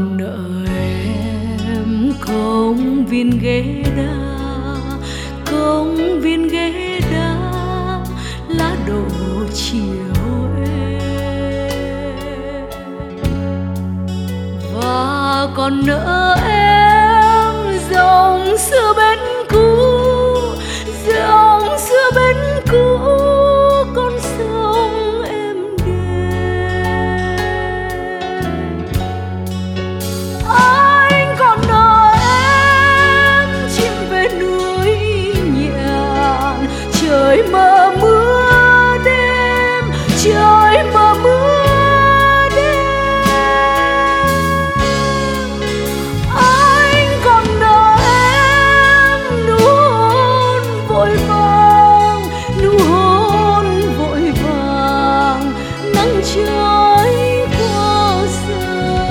còn nợ em công viên ghế đá, công viên ghế đá lá đổ chiều em. Và còn nợ em dòng xưa bên cũ, dòng xưa bên cũ con sông em đêm. Anh còn nợ em chim về núi nhạn, trời mơ mưa đêm, trời mơ mưa đêm. Anh còn nợ em nụ hôn vội vàng, nụ hôn vội vàng nắng trói qua sông.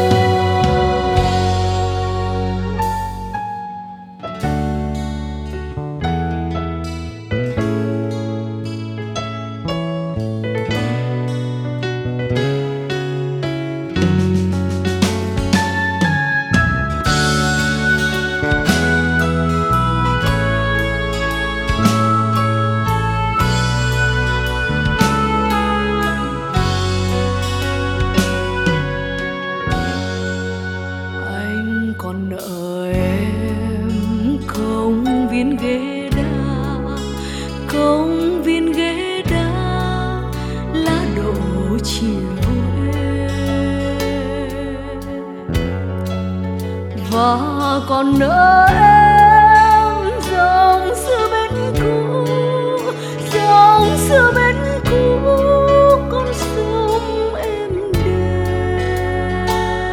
Anh còn nợ em công viên ghế đá, công viên ghế đá lá đổ chiều em. Và còn nợ em dòng xưa bên cũ, dòng xưa bên cũ con sông em đêm.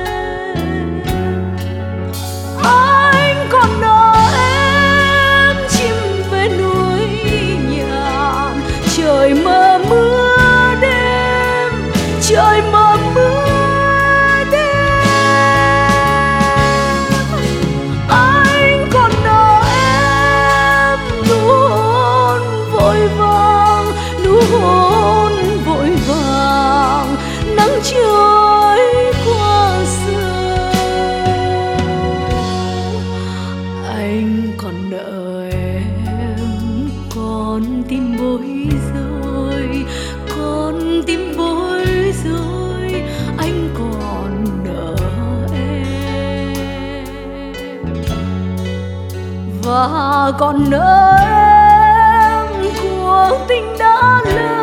Anh còn nợ em chim về núi nhạn, trời mơ mưa đêm, trời mơ mưa đêm. Anh còn nợ em nụ hôn vội vàng, nụ hôn vội vàng nắng trôi qua sông. Anh còn nợ em con tim bối rối, con tim bối rối anh còn nợ em. Và còn nợ em cuộc tình đã lỡ,